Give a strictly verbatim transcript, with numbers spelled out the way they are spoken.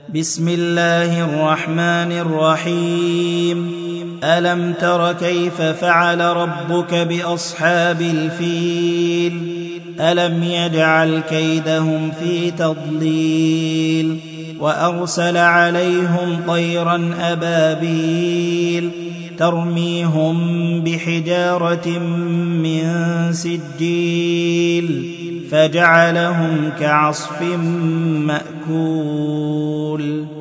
بسم الله الرحمن الرحيم. ألم تر كيف فعل ربك بأصحاب الفيل؟ ألم يجعل كيدهم في تضليل وأرسل عليهم طيرا أبابيل ترميهم بحجارة من سجيل فجعلهم كعصف مأكول.